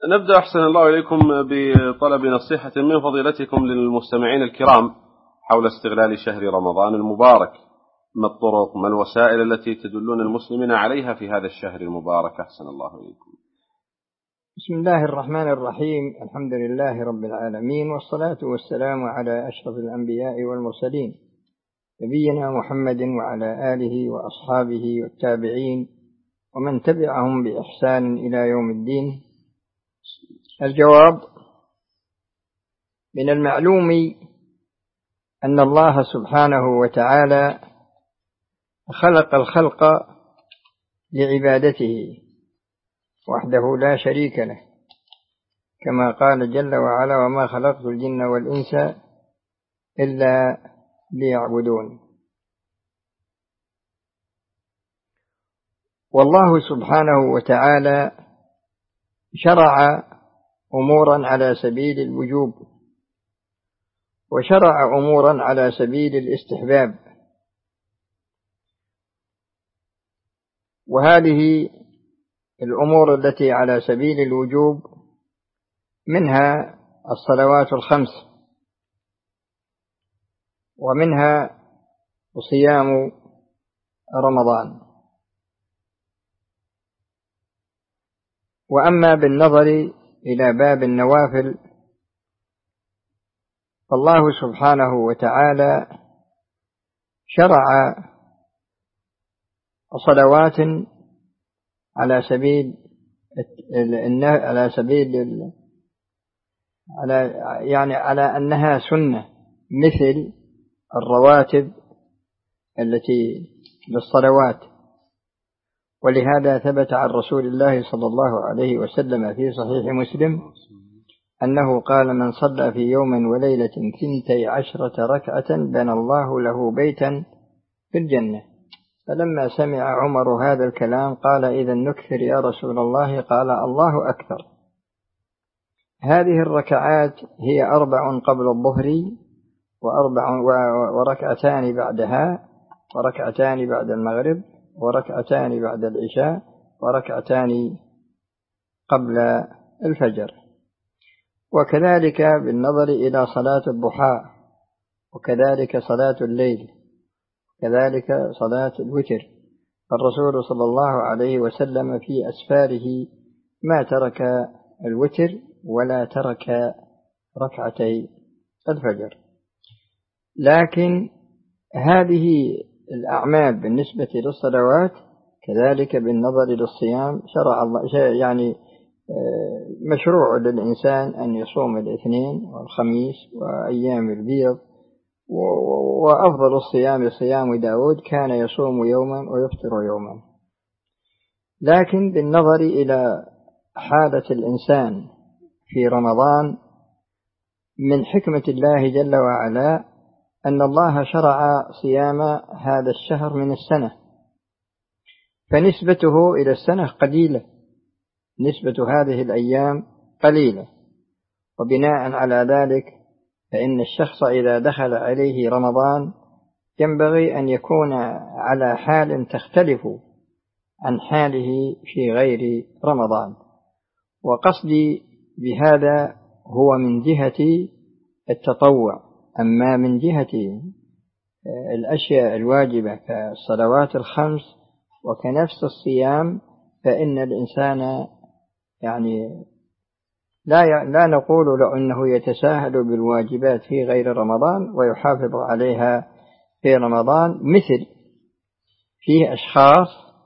نبدأ أحسن الله إليكم بطلب نصيحة من فضيلتكم للمستمعين الكرام حول استغلال شهر رمضان المبارك. ما الطرق، ما الوسائل التي تدلون المسلمين عليها في هذا الشهر المبارك؟ أحسن الله إليكم. بسم الله الرحمن الرحيم. الحمد لله رب العالمين، والصلاة والسلام على أشرف الأنبياء والمرسلين، نبينا محمد وعلى آله وأصحابه والتابعين ومن تبعهم بإحسان إلى يوم الدين. الجواب: من المعلوم أن الله سبحانه وتعالى خلق الخلق لعبادته وحده لا شريك له، كما قال جل وعلا: وما خلقت الجن والإنس إلا ليعبدون. والله سبحانه وتعالى شرع أمورا على سبيل الوجوب، وشرع أمورا على سبيل الاستحباب، وهذه الأمور التي على سبيل الوجوب منها الصلوات الخمس، ومنها صيام رمضان. وأما بالنظر إلى باب النوافل فالله سبحانه وتعالى شرع صلوات على سبيل على أنها سنة، مثل الرواتب التي للصلوات. ولهذا ثبت عن رسول الله صلى الله عليه وسلم في صحيح مسلم أنه قال: من صلى في يوم وليلة 12 ركعة بنى الله له بيتا في الجنة. فلما سمع عمر هذا الكلام قال: إذا نكثر يا رسول الله؟ قال: الله أكثر. هذه الركعات هي 4 قبل الظهر، وركعتان بعدها، وركعتان بعد المغرب، وركعتان بعد العشاء، وركعتان قبل الفجر. وكذلك بالنظر إلى صلاة الضحى، وكذلك صلاة الليل، كذلك صلاة الوتر. الرسول صلى الله عليه وسلم في أسفاره ما ترك الوتر ولا ترك ركعتي الفجر. لكن هذه الأعمال بالنسبة للصلوات كذلك بالنظر للصيام شرع الله، مشروع للإنسان أن يصوم الاثنين والخميس وأيام البيض. وأفضل الصيام صيام داود، كان يصوم يوما ويفطر يوما. لكن بالنظر إلى حالة الإنسان في رمضان، من حكمة الله جل وعلا أن الله شرع صيام هذا الشهر من السنة، فنسبته إلى السنة قليلة، نسبة هذه الأيام قليلة. وبناء على ذلك فإن الشخص إذا دخل عليه رمضان ينبغي أن يكون على حال تختلف عن حاله في غير رمضان. وقصدي بهذا هو من جهة التطوع. أما من جهة الأشياء الواجبة كالصلوات الخمس وكنفس الصيام، فإن الإنسان لا نقول له أنه يتساهل بالواجبات في غير رمضان ويحافظ عليها في رمضان. مثل فيه أشخاص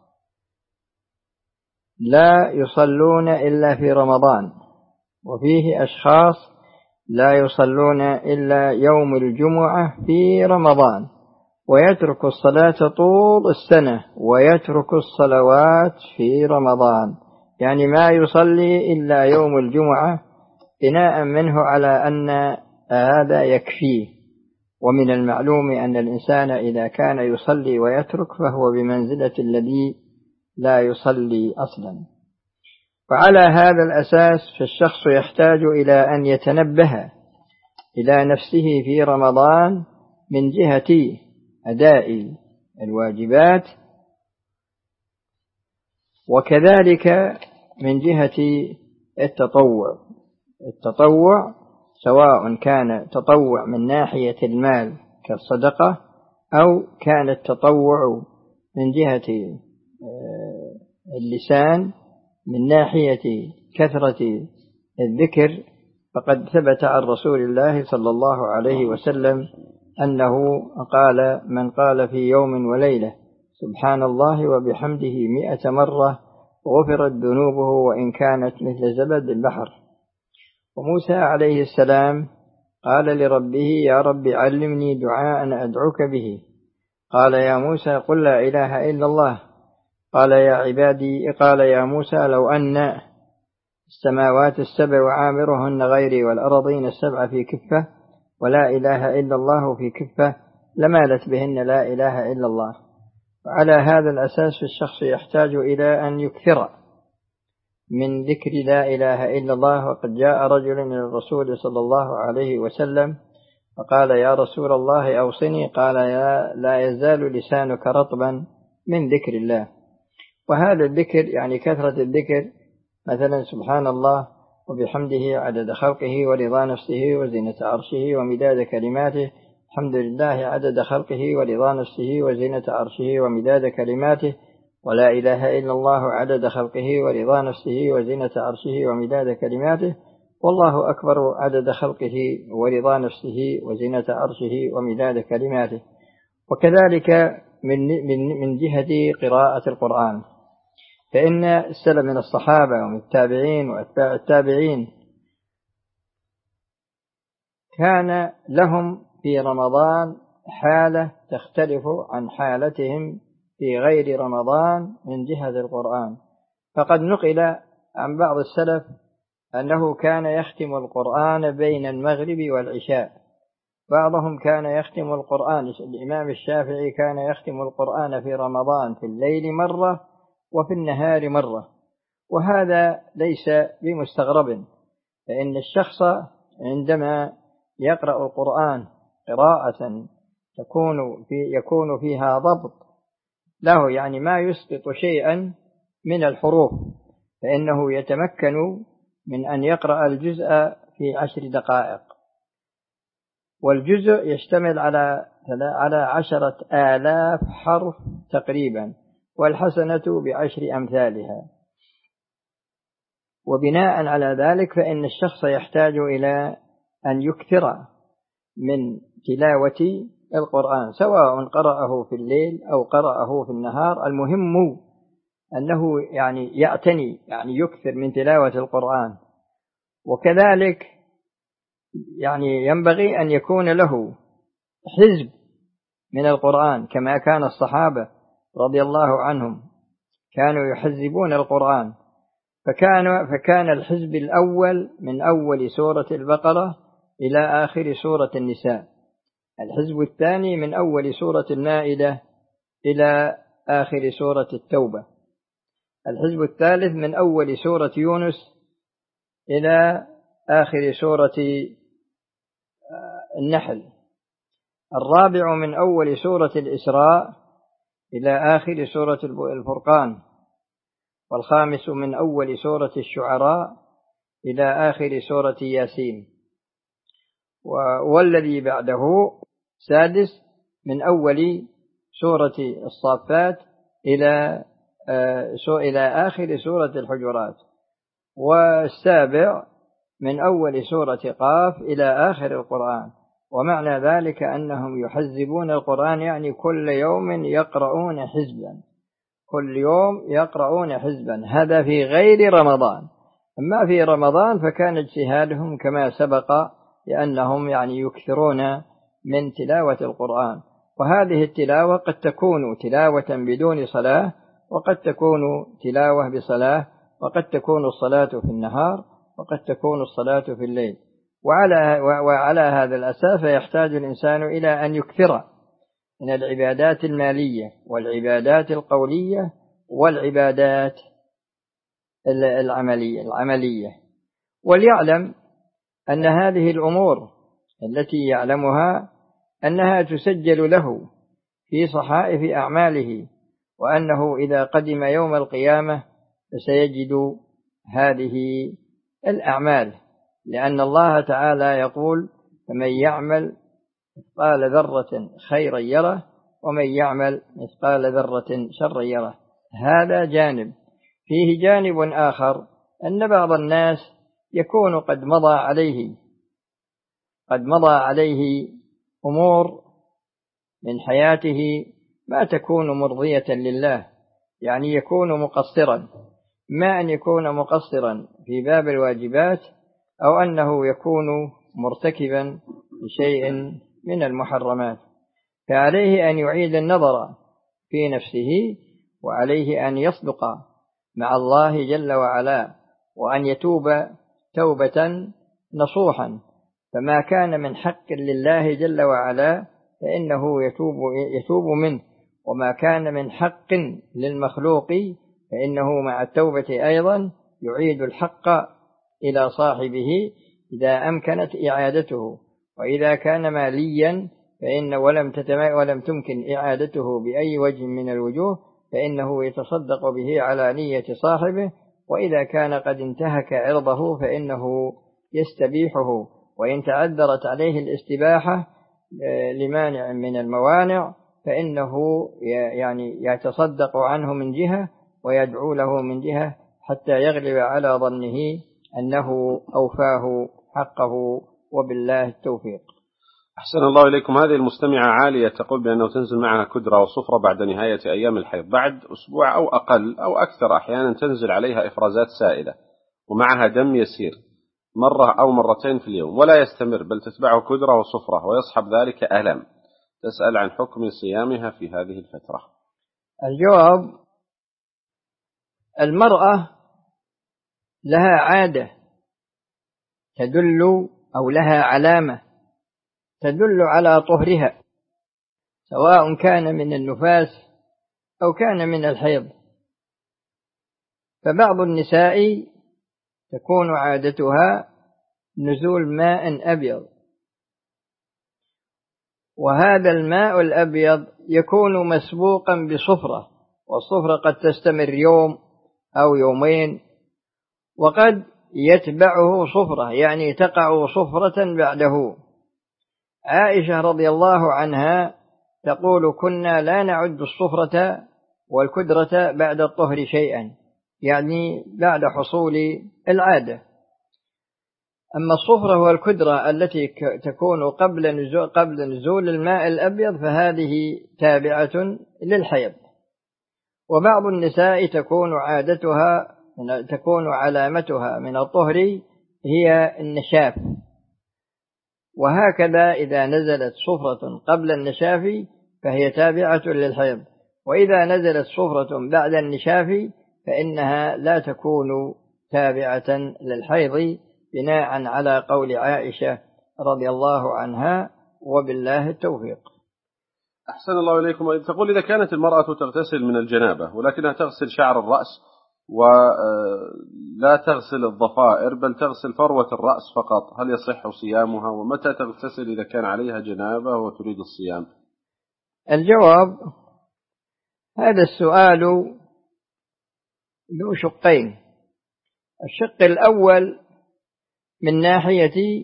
لا يصلون إلا في رمضان، وفيه أشخاص لا يصلون إلا يوم الجمعة في رمضان، ويترك الصلاة طول السنة ويترك الصلوات في رمضان، يعني ما يصلي إلا يوم الجمعة، بناء منه على أن هذا يكفيه. ومن المعلوم أن الإنسان إذا كان يصلي ويترك فهو بمنزلة الذي لا يصلي أصلا. وعلى هذا الأساس فالشخص يحتاج إلى أن يتنبه إلى نفسه في رمضان من جهة أداء الواجبات، وكذلك من جهة التطوع سواء كان تطوع من ناحية المال كالصدقة أو كان التطوع من جهة اللسان من ناحية كثرة الذكر، فقد ثبت عن رسول الله صلى الله عليه وسلم أنه قال: من قال في يوم وليلة سبحان الله وبحمده 100 مرة غفرت ذنوبه وإن كانت مثل زبد البحر. وموسى عليه السلام قال لربه: يا رب علمني دعاء أدعوك به. قال: يا موسى قل لا إله إلا الله. قال يا موسى: لو أن السماوات السبع وعامرهن غيري والأرضين السبع في كفة ولا إله إلا الله في كفة لمالت بهن لا إله إلا الله. وعلى هذا الأساس الشخص يحتاج إلى أن يكثر من ذكر لا إله إلا الله. وقد جاء رجل من الرسول صلى الله عليه وسلم فقال: يا رسول الله أوصني. قال: لا يزال لسانك رطبا من ذكر الله. وهذا الذكر يعني كثرة الذكر، مثلا سبحان الله وبحمده عدد خلقه ورضا نفسه وزنة عرشه ومداد كلماته، الحمد لله عدد خلقه ورضا نفسه وزنة عرشه ومداد كلماته، ولا إله إلا الله عدد خلقه ورضا نفسه وزنة عرشه ومداد كلماته، والله أكبر عدد خلقه ورضا نفسه وزنة عرشه ومداد كلماته. وكذلك من جهة قراءة القرآن، فإن السلف من الصحابة ومن التابعين وأتباع التابعين كان لهم في رمضان حالة تختلف عن حالتهم في غير رمضان من جهة القرآن. فقد نقل عن بعض السلف أنه كان يختم القرآن بين المغرب والعشاء، بعضهم كان يختم القرآن، الإمام الشافعي كان يختم القرآن في رمضان في الليل مرة وفي النهار مرة. وهذا ليس بمستغرب، فإن الشخص عندما يقرأ القرآن قراءة يكون فيها ضبط له، يعني ما يسقط شيئا من الحروف، فإنه يتمكن من أن يقرأ الجزء في 10 دقائق، والجزء يشتمل على 10,000 حرف تقريبا، والحسنة ب10 أمثالها. وبناء على ذلك فإن الشخص يحتاج إلى أن يكثر من تلاوة القرآن، سواء قرأه في الليل أو قرأه في النهار، المهم أنه يعني يعتني، يعني يكثر من تلاوة القرآن. وكذلك يعني ينبغي أن يكون له حزب من القرآن، كما كان الصحابة رضي الله عنهم كانوا يحزبون القرآن، فكان الحزب الأول من أول سورة البقرة إلى آخر سورة النساء، الحزب الثاني من أول سورة المائدة إلى آخر سورة التوبة، الحزب الثالث من أول سورة يونس إلى آخر سورة النحل، الرابع من أول سورة الإسراء إلى آخر سورة الفرقان، والخامس من أول سورة الشعراء إلى آخر سورة ياسين، والذي بعده سادس من أول سورة الصافات إلى آخر سورة الحجرات، والسابع من أول سورة قاف إلى آخر القرآن. ومعنى ذلك أنهم يحزبون القرآن، يعني كل يوم يقرؤون حزبا، كل يوم يقرؤون حزبا، هذا في غير رمضان. أما في رمضان فكان اجتهادهم كما سبق، لأنهم يعني يكثرون من تلاوة القرآن. وهذه التلاوة قد تكون تلاوة بدون صلاة، وقد تكون تلاوة بصلاة، وقد تكون الصلاة في النهار، وقد تكون الصلاة في الليل. وعلى هذا الأساس يحتاج الإنسان إلى أن يكثر من العبادات المالية والعبادات القولية والعبادات العملية، وليعلم أن هذه الأمور التي يعلمها أنها تسجل له في صحائف أعماله، وأنه إذا قدم يوم القيامة فسيجد هذه الأعمال، لأن الله تعالى يقول: فمن يعمل مثقال ذرة خيرا يره ومن يعمل مثقال ذرة شرا يره. هذا جانب. فيه جانب آخر، أن بعض الناس يكون قد مضى عليه أمور من حياته ما تكون مرضية لله، يعني يكون مقصرا، ما أن يكون مقصرا في باب الواجبات أو أنه يكون مرتكبا لشيء من المحرمات، فعليه أن يعيد النظر في نفسه، وعليه أن يصدق مع الله جل وعلا، وأن يتوب توبة نصوحا. فما كان من حق لله جل وعلا فإنه يتوب منه، وما كان من حق للمخلوق فإنه مع التوبة أيضا يعيد الحق إلى صاحبه إذا أمكنت إعادته. وإذا كان ماليا ولم تمكن إعادته بأي وجه من الوجوه فإنه يتصدق به على نية صاحبه. وإذا كان قد انتهك عرضه فإنه يستبيحه، وإن تعذرت عليه الاستباحة لمانع من الموانع فإنه يعني يتصدق عنه من جهة ويدعو له من جهة حتى يغلب على ظنه أنه أوفاه حقه، وبالله التوفيق. أحسن الله إليكم. هذه المستمعة عالية تقول بأنه تنزل معها كدرة وصفرة بعد نهاية أيام الحيض، بعد أسبوع أو أقل أو أكثر أحيانا تنزل عليها إفرازات سائلة ومعها دم يسير مرة أو مرتين في اليوم، ولا يستمر بل تتبعه كدرة وصفرة ويصحب ذلك ألم. تسأل عن حكم صيامها في هذه الفترة. الجواب: المرأة لها عادة تدل أو لها علامة تدل على طهرها، سواء كان من النفاس أو كان من الحيض. فبعض النساء تكون عادتها نزول ماء أبيض، وهذا الماء الأبيض يكون مسبوقا بصفرة، والصفرة قد تستمر يوم أو يومين، وقد يتبعه صفرة يعني تقع صفرة بعده. عائشة رضي الله عنها تقول: كنا لا نعد الصفرة والكدرة بعد الطهر شيئا، يعني بعد حصول العادة. أما الصفرة والكدرة التي تكون قبل نزول الماء الأبيض فهذه تابعة للحيض. وبعض النساء تكون علامتها من الطهر هي النشاف، وهكذا إذا نزلت صفرة قبل النشاف فهي تابعة للحيض، وإذا نزلت صفرة بعد النشاف فإنها لا تكون تابعة للحيض، بناء على قول عائشة رضي الله عنها، وبالله التوفيق. أحسن الله إليكم. تقول: إذا كانت المرأة تغتسل من الجنابة ولكنها تغسل شعر الرأس ولا تغسل الضفائر بل تغسل فروة الرأس فقط، هل يصح صيامها؟ ومتى تغتسل إذا كان عليها جنابة وتريد الصيام؟ الجواب: هذا السؤال ذو شقين. الشق الأول من ناحية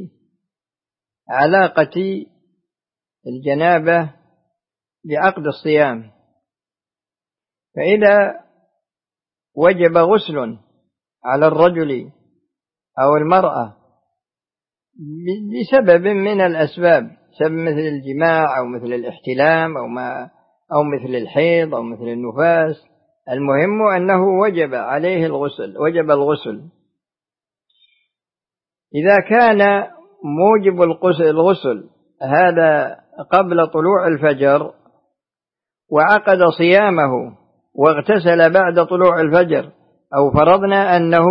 علاقة الجنابة بعقد الصيام، فإذا وجب غسل على الرجل أو المرأة بسبب من الأسباب، سبب مثل الجماع أو مثل الاحتلام أو مثل الحيض أو مثل النفاس، المهم أنه وجب عليه الغسل. إذا كان موجب الغسل هذا قبل طلوع الفجر وعقد صيامه واغتسل بعد طلوع الفجر، أو فرضنا أنه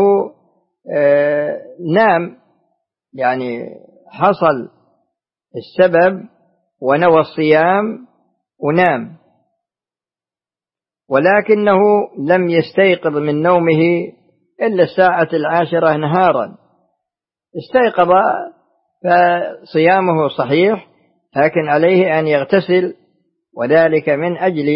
نام، يعني حصل السبب ونوى الصيام ونام، ولكنه لم يستيقظ من نومه إلا الساعة 10 نهارا، استيقظ فصيامه صحيح، لكن عليه أن يغتسل، وذلك من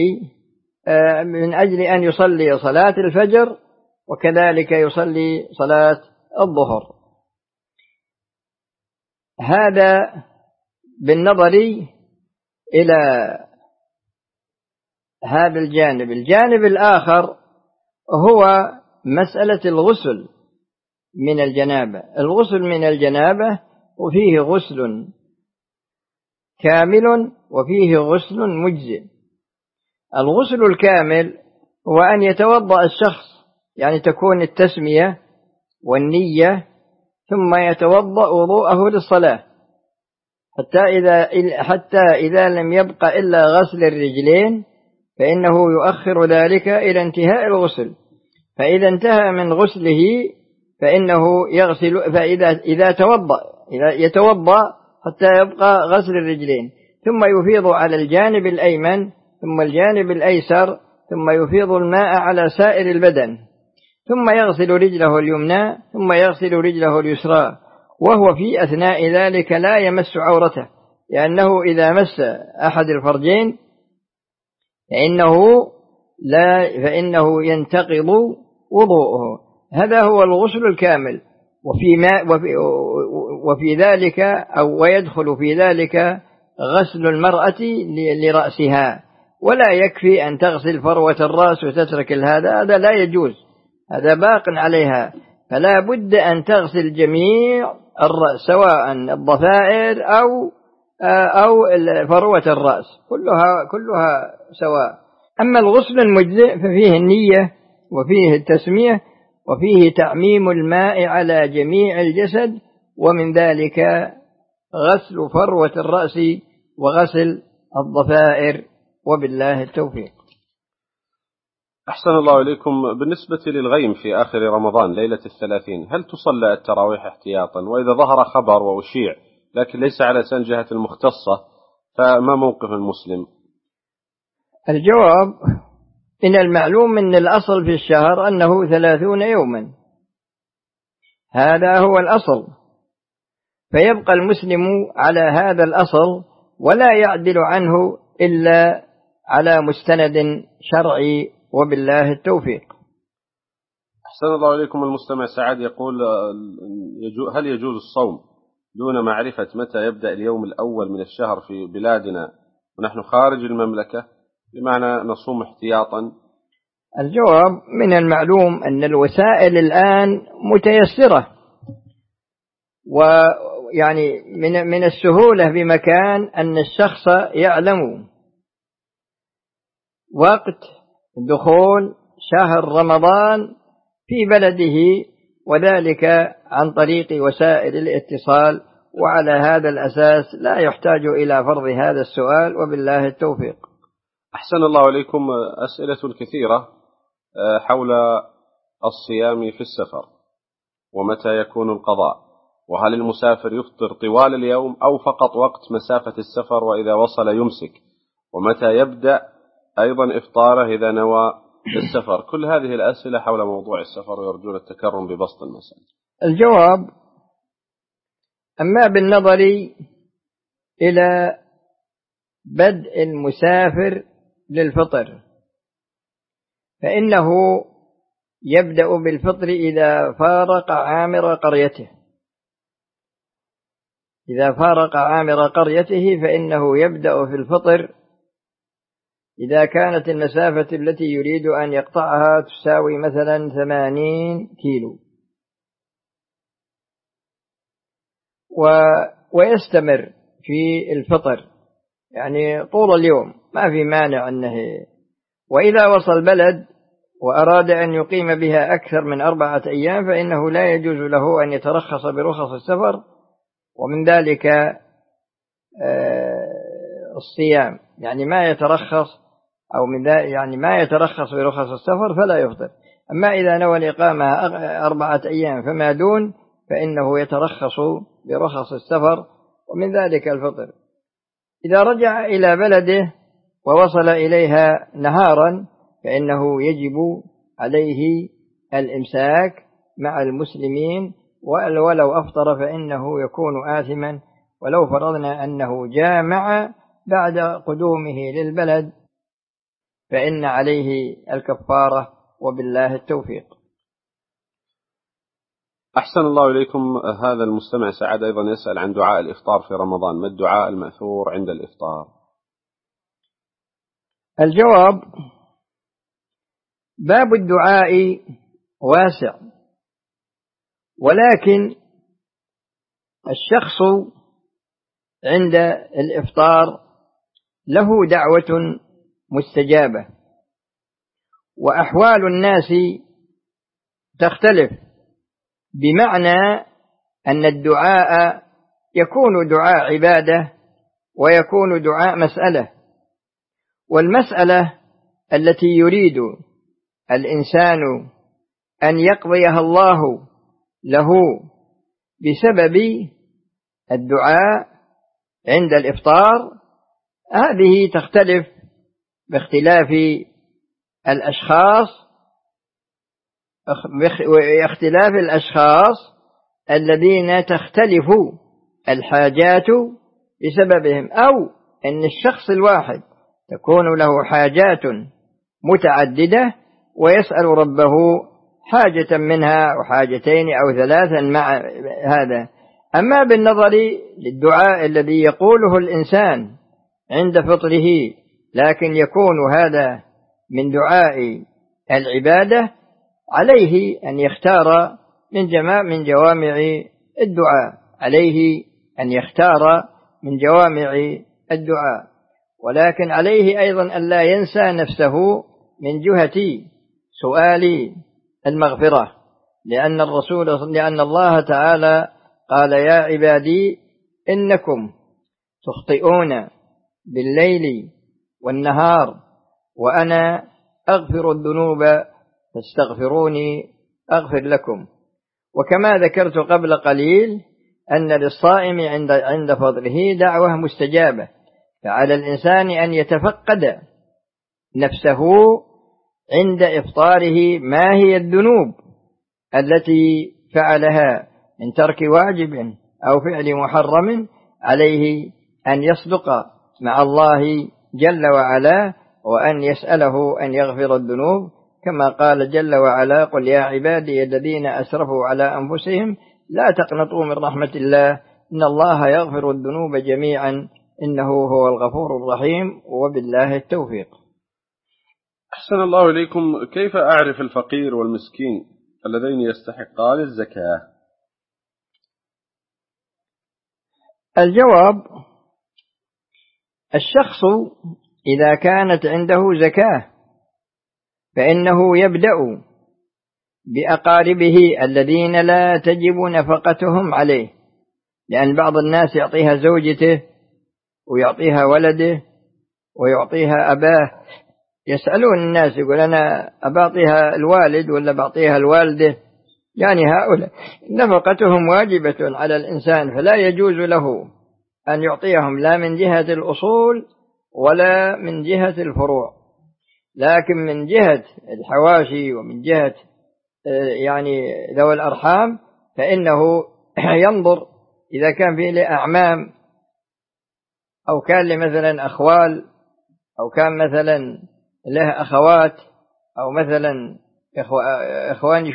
أجل أن يصلي صلاة الفجر وكذلك يصلي صلاة الظهر. هذا بالنظر إلى هذا الجانب. الجانب الآخر هو مسألة الغسل من الجنابة. الغسل من الجنابة وفيه غسل كامل وفيه غسل مجزئ. الغسل الكامل هو أن يتوضأ الشخص، يعني تكون التسمية والنية، ثم يتوضأ وضوءه للصلاة، حتى إذا لم يبق إلا غسل الرجلين فإنه يؤخر ذلك إلى انتهاء الغسل. فإذا انتهى من غسله فإنه يغسل، فإذا يتوضأ حتى يبقى غسل الرجلين، ثم يفيض على الجانب الأيمن ثم الجانب الأيسر، ثم يفيض الماء على سائر البدن، ثم يغسل رجله اليمنى ثم يغسل رجله اليسرى، وهو في أثناء ذلك لا يمس عورته، لأنه إذا مس أحد الفرجين فإنه ينتقض وضوءه. هذا هو الغسل الكامل. وفي ذلك ويدخل في ذلك غسل المرأة لرأسها، ولا يكفي أن تغسل فروة الرأس وتترك هذا لا يجوز، هذا باق عليها، فلا بد أن تغسل جميع الرأس، سواء الضفائر أو فروة الرأس، كلها سواء. أما الغسل المجزئ ففيه النية وفيه التسمية وفيه تعميم الماء على جميع الجسد، ومن ذلك غسل فروة الرأس وغسل الضفائر، وبالله التوفيق. أحسن الله إليكم. بالنسبة للغيم في آخر رمضان ليلة 30، هل تصلى التراويح احتياطا؟ وإذا ظهر خبر وأشيع لكن ليس على لسان جهة المختصة فما موقف المسلم؟ الجواب: إن المعلوم أن الأصل في الشهر أنه 30 يوما، هذا هو الأصل، فيبقى المسلم على هذا الأصل ولا يعدل عنه إلا على مستند شرعي، وبالله التوفيق. أحسن الله إليكم. المستمع سعد يقول: هل يجوز الصوم دون معرفة متى يبدأ اليوم الأول من الشهر في بلادنا ونحن خارج المملكة، بمعنى نصوم احتياطا؟ الجواب: من المعلوم أن الوسائل الآن متيسرة، ويعني من السهولة بمكان أن الشخص يعلم وقت دخول شهر رمضان في بلده، وذلك عن طريق وسائل الاتصال، وعلى هذا الأساس لا يحتاج إلى فرض هذا السؤال، وبالله التوفيق. أحسن الله إليكم. أسئلة كثيرة حول الصيام في السفر، ومتى يكون القضاء، وهل المسافر يفطر طوال اليوم أو فقط وقت مسافة السفر وإذا وصل يمسك، ومتى يبدأ أيضا إفطاره إذا نوى السفر. كل هذه الأسئلة حول موضوع السفر، ويرجون التكرم ببسط المسائل. الجواب: أما بالنظر إلى بدء المسافر للفطر فإنه يبدأ بالفطر إذا فارق عامر قريته. إذا فارق عامر قريته فإنه يبدأ في الفطر إذا كانت المسافة التي يريد أن يقطعها تساوي مثلا 80 كيلو، ويستمر في الفطر يعني طول اليوم، ما في مانع أنه. وإذا وصل بلد وأراد أن يقيم بها أكثر من 4 أيام فإنه لا يجوز له أن يترخص برخص السفر، ومن ذلك الصيام، يعني ما يترخص ما يترخص برخص السفر فلا يفطر. أما إذا نوى الإقامة 4 أيام فما دون فإنه يترخص برخص السفر، ومن ذلك الفطر. إذا رجع إلى بلده ووصل إليها نهارا فإنه يجب عليه الإمساك مع المسلمين، ولو أفطر فإنه يكون آثما. ولو فرضنا أنه جامع بعد قدومه للبلد فإن عليه الكفارة، وبالله التوفيق. أحسن الله إليكم. هذا المستمع سعد أيضا يسأل عن دعاء الإفطار في رمضان، ما الدعاء المأثور عند الإفطار؟ الجواب: باب الدعاء واسع، ولكن الشخص عند الإفطار له دعوة مستجابة، وأحوال الناس تختلف، بمعنى أن الدعاء يكون دعاء عبادة ويكون دعاء مسألة، والمسألة التي يريد الإنسان أن يقضيها الله له بسبب الدعاء عند الإفطار هذه تختلف باختلاف الأشخاص الذين تختلف الحاجات بسببهم، أو أن الشخص الواحد تكون له حاجات متعددة ويسأل ربه حاجة منها أو حاجتين أو ثلاثا مع هذا. أما بالنظر للدعاء الذي يقوله الإنسان عند فطره لكن يكون هذا من دعاء العبادة، عليه أن يختار من جوامع الدعاء، ولكن عليه أيضا أن لا ينسى نفسه من جهة سؤال المغفرة، لأن الله تعالى قال: يا عبادي إنكم تخطئون بالليل والنهار وأنا أغفر الذنوب فاستغفروني أغفر لكم. وكما ذكرت قبل قليل أن للصائم عند فضله دعوة مستجابة، فعلى الإنسان أن يتفقد نفسه عند إفطاره ما هي الذنوب التي فعلها من ترك واجب أو فعل محرم، عليه أن يصدق مع الله جل وعلا وأن يسأله أن يغفر الذنوب، كما قال جل وعلا: قل يا عبادي الذين أسرفوا على أنفسهم لا تقنطوا من رحمة الله إن الله يغفر الذنوب جميعا إنه هو الغفور الرحيم، وبالله التوفيق. أحسن الله إليكم. كيف أعرف الفقير والمسكين اللذين يستحقان الزكاة؟ الجواب: الشخص إذا كانت عنده زكاة فإنه يبدأ بأقاربه الذين لا تجب نفقتهم عليه، لأن بعض الناس يعطيها زوجته ويعطيها ولده ويعطيها أباه، يسألون الناس يقول: أنا أبعطيها الوالد ولا بعطيها الوالدة؟ يعني هؤلاء نفقتهم واجبة على الإنسان، فلا يجوز له أن يعطيهم لا من جهة الأصول ولا من جهة الفروع، لكن من جهة الحواشي ومن جهة يعني ذوي الأرحام فإنه ينظر إذا كان فيه له أعمام أو كان له مثلا أخوال أو كان مثلا له أخوات أو مثلا إخوان،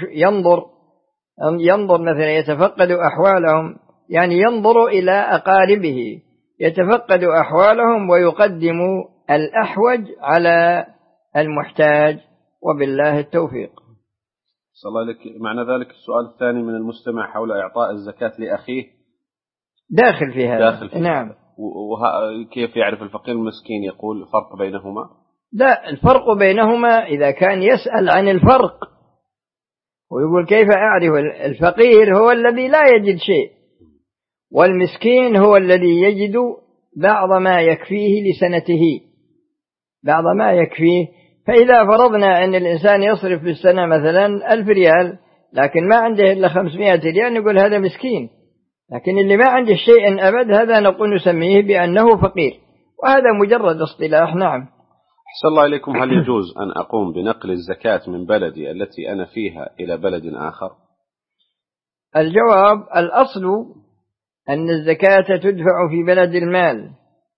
ينظر مثلا يتفقد أحوالهم، يعني ينظر إلى أقاربه يتفقد أحوالهم ويقدم الأحوج على المحتاج، وبالله التوفيق. صلى الله عليك. معنى ذلك السؤال الثاني من المستمع حول إعطاء الزكاة لأخيه داخل في هذا. نعم. كيف يعرف الفقير المسكين؟ يقول الفرق بينهما؟ لا، الفرق بينهما إذا كان يسأل عن الفرق ويقول: كيف أعرف؟ الفقير هو الذي لا يجد شيء، والمسكين هو الذي يجد بعض ما يكفيه لسنته، بعض ما يكفيه. فإذا فرضنا أن الإنسان يصرف في السنة مثلا 1000 ريال لكن ما عنده إلا 500 ريال، نقول هذا مسكين. لكن اللي ما عنده شيء أبد هذا نقول نسميه بأنه فقير، وهذا مجرد اصطلاح. نعم. أحسن الله إليكم. هل يجوز أن أقوم بنقل الزكاة من بلدي التي أنا فيها إلى بلد آخر؟ الجواب: الأصل أن الزكاة تدفع في بلد المال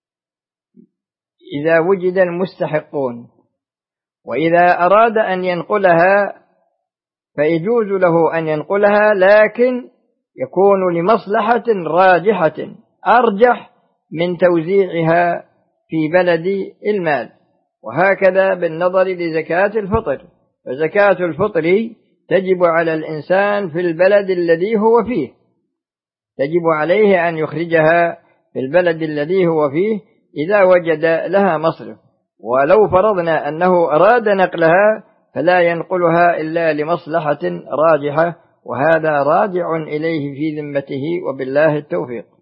إذا وجد المستحقون، وإذا أراد أن ينقلها فيجوز له أن ينقلها، لكن يكون لمصلحة راجحة أرجح من توزيعها في بلد المال. وهكذا بالنظر لزكاة الفطر، فزكاة الفطر تجب على الإنسان في البلد الذي هو فيه، تجب عليه أن يخرجها في البلد الذي هو فيه إذا وجد لها مصرف. ولو فرضنا أنه أراد نقلها فلا ينقلها إلا لمصلحة راجحة، وهذا راجع إليه في ذمته، وبالله التوفيق.